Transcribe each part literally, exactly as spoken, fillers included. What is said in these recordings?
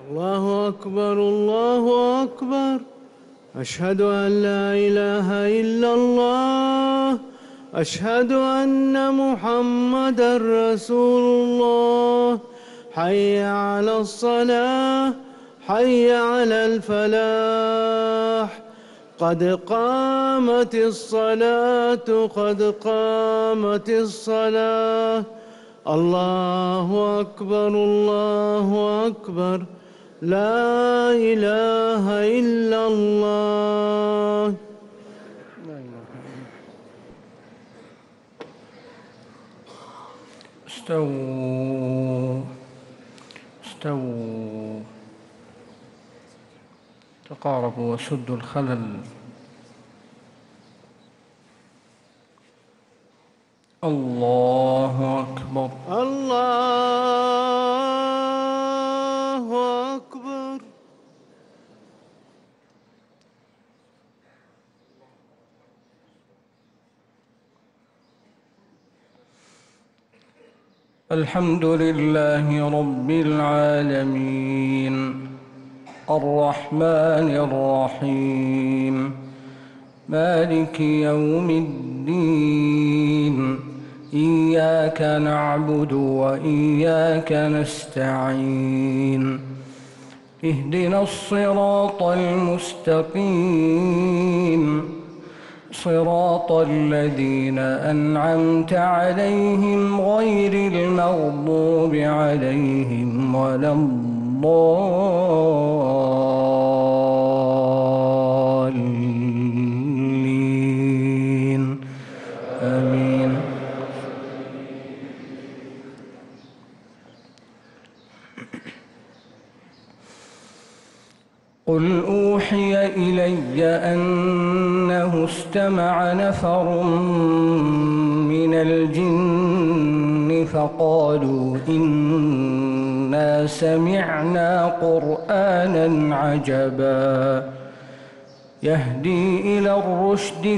الله أكبر الله أكبر. أشهد أن لا إله إلا الله. أشهد أن محمدًا رسول الله. حي على الصلاة حي على الفلاح. قد قامت الصلاة قد قامت الصلاة. الله أكبر الله أكبر. لا إله إلا الله. استووا استووا تقاربوا وسدوا الخلل. الله أكبر الله أكبر. الحمد لله رب العالمين الرحمن الرحيم مالك يوم الدين. إياك نعبد وإياك نستعين. اهدنا الصراط المستقيم صراط الذين أنعمت عليهم غير المغضوب عليهم ولا الضالين. آمين. قل أوحي إلي أنه استمع نفر من الجن فقالوا إنا سمعنا قرآنا عجبا يهدي إلى الرشد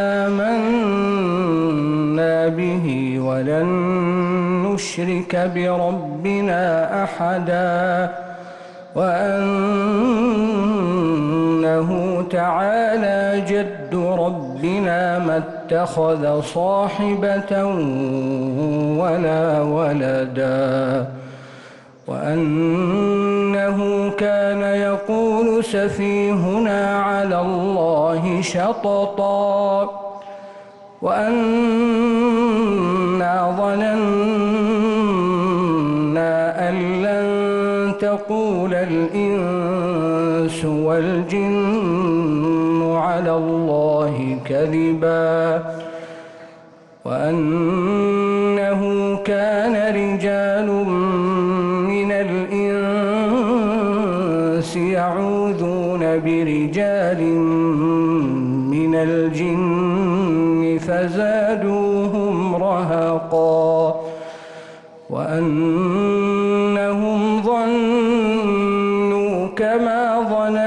فآمنا به ولن نشرك بربنا أحدا وأنه تعالى جد ربنا ما اتخذ صاحبة ولا ولدا وأنه كان يقول سفيهنا على الله شططا وأنا ظننا أن لن تقول الإنس والجن على الله كذبا وأنه كان رجال من الإنس يعوذون برجال من الجن فزادوهم رهقا وأنهم ظنوا كما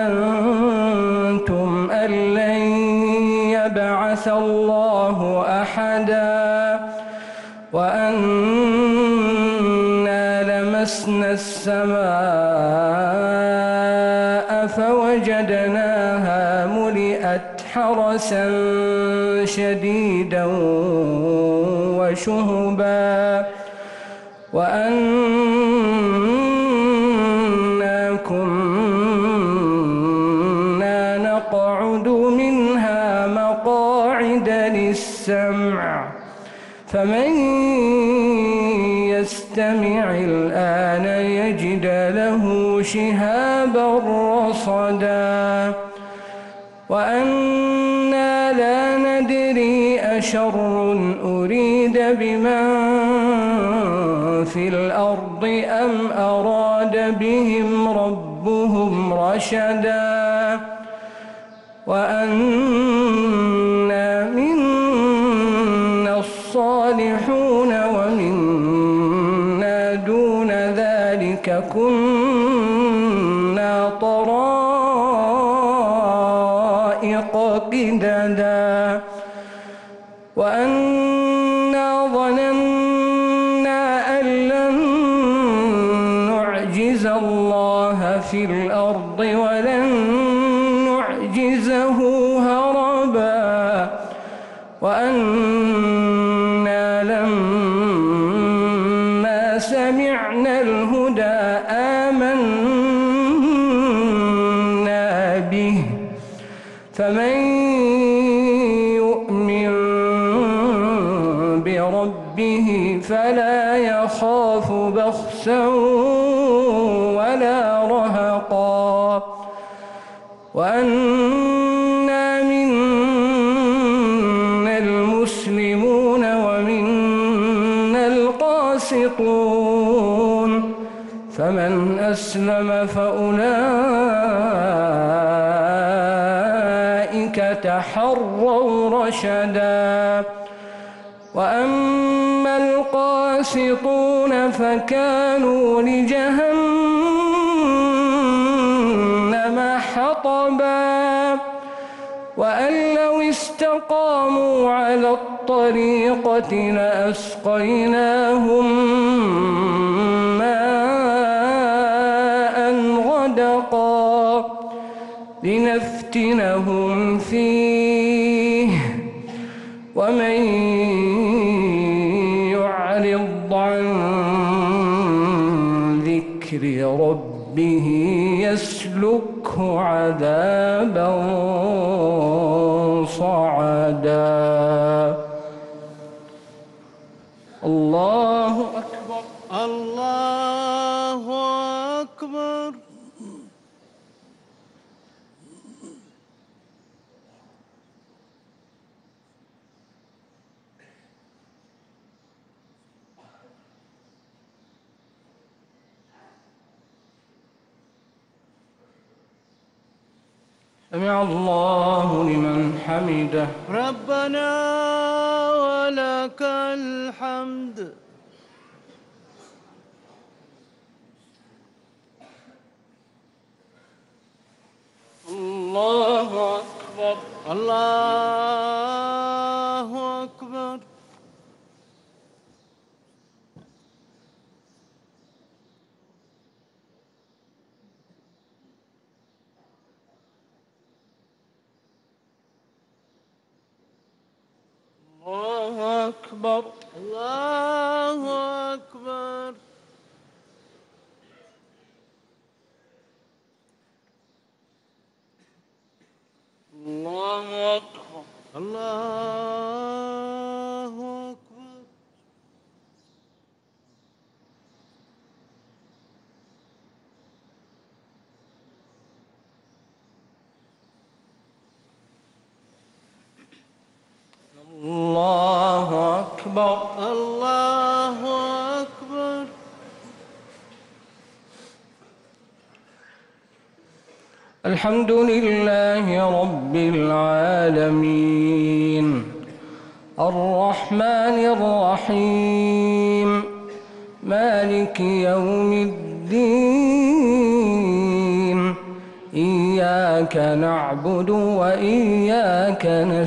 ظننتم أن لن يبعث الله أحدا وأنا لمسنا السماء فوجدناها ملئت حرسا شديدا وشهبا وأنا كنا نقعد منها مقاعد للسمع فمن يستمع الآن يجد له شهابا رصدا وأنا لا ندري أشر أريد بمن في الأرض أم أراد بهم ربهم رشدا وأنا منا الصالحون ومنا دون ذلك كنا طرائق قددا وأنا ظننا أن لن نعجز الله في الأرض ولن نعجزه هربا وأنا لما سمعنا الهدى آمنا به فمن يؤمن بربه فلا يخاف بخسا ولا رهقا وأنا منا المسلمون ومنا القاسطون فمن أسلم فأولئك تحروا رشدا وأما القاسطون فكانوا لجهنم حطبا وأن لو استقاموا على الطريقة لأسقيناهم ماء غدقا لنفتنهم فيه ومن يعرض عن ذكر ربه يسلكه عذابا صعدا. الله أكبر. الله أكبر. سمع الله لمن حمده. ربنا ولك الحمد. الله أكبر. الله أكبر. الله أكبر. الله أكبر. الله أكبر. الله أكبر. الله أكبر. الله أكبر. الحمد لله رب العالمين الرحمن الرحيم مالك يوم الدين إياك نعبد وإياك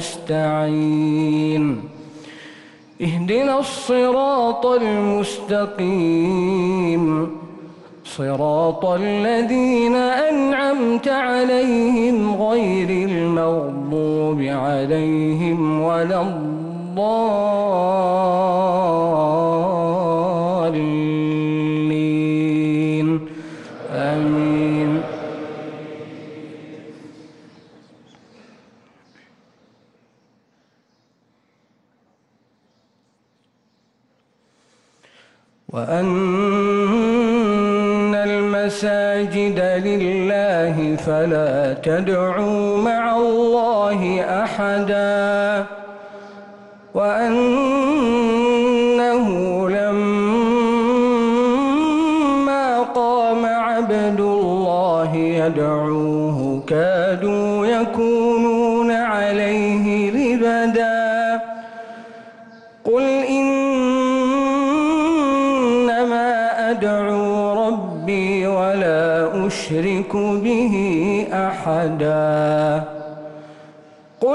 نستعين اهدنا الصراط المستقيم صراط الذين أنعمت عليهم غير المغضوب عليهم ولا الضالين آمين. وأن المساجد لله فلا تدعوا مع الله أحدا وأنه لما قام عبد الله يدعوه كادوا يكونون عليه لبدا قل إنما أدعو ربي ولا أشرك به أحدا قل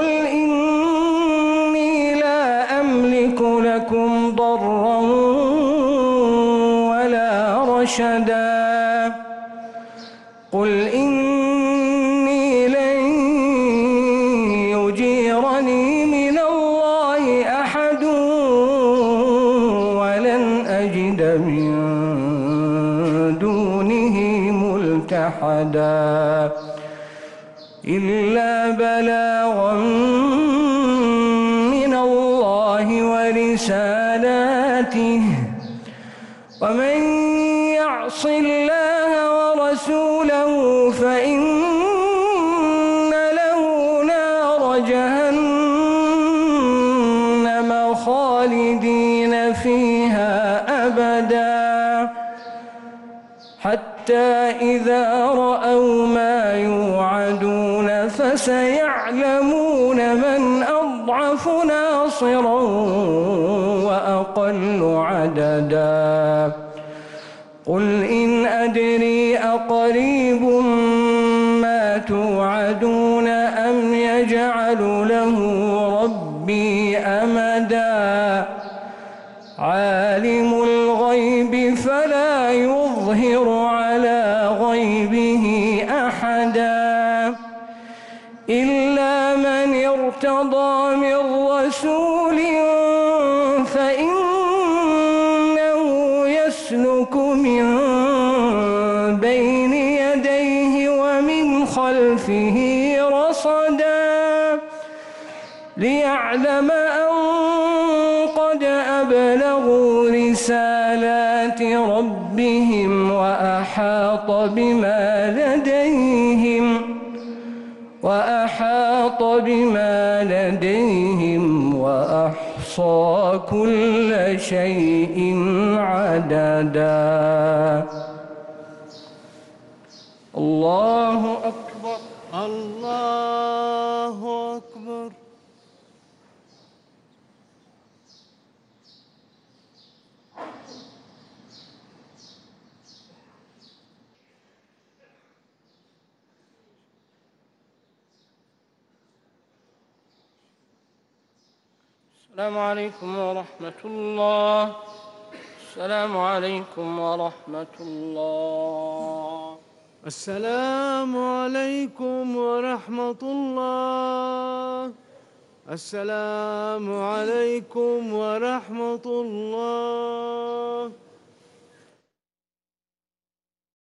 إني لا أملك لكم ضرا ولا رشدا قل إني لن يجيرني من الله أحد ولن أجد من دونه ملتحدا إلا بلاغا من الله ورسالاته ومن يعص الله ورسوله فإن له نار جهنم خالدين فيها أبدا حتى إذا رأوا ما يوعدون فسيعلمون من أضعف ناصرا وأقل عددا قل إن أدري أقريب ما توعدون أم يجعل له ربي أمدا عالم الغيب فلا يظهر على غيبه أحدا إلا من ارتضى من رسول فإنه يسلك من بين يديه ومن خلفه رصدا ليعلم أن قد أبلغوا رسالات ربهم وأحاط بما لديهم وأحاط بما لديهم وأحصى كل شيء عددا الله أكبر الله أكبر. السلام عليكم ورحمة الله. السلام عليكم ورحمة الله. السلام عليكم ورحمة الله. السلام عليكم ورحمة الله.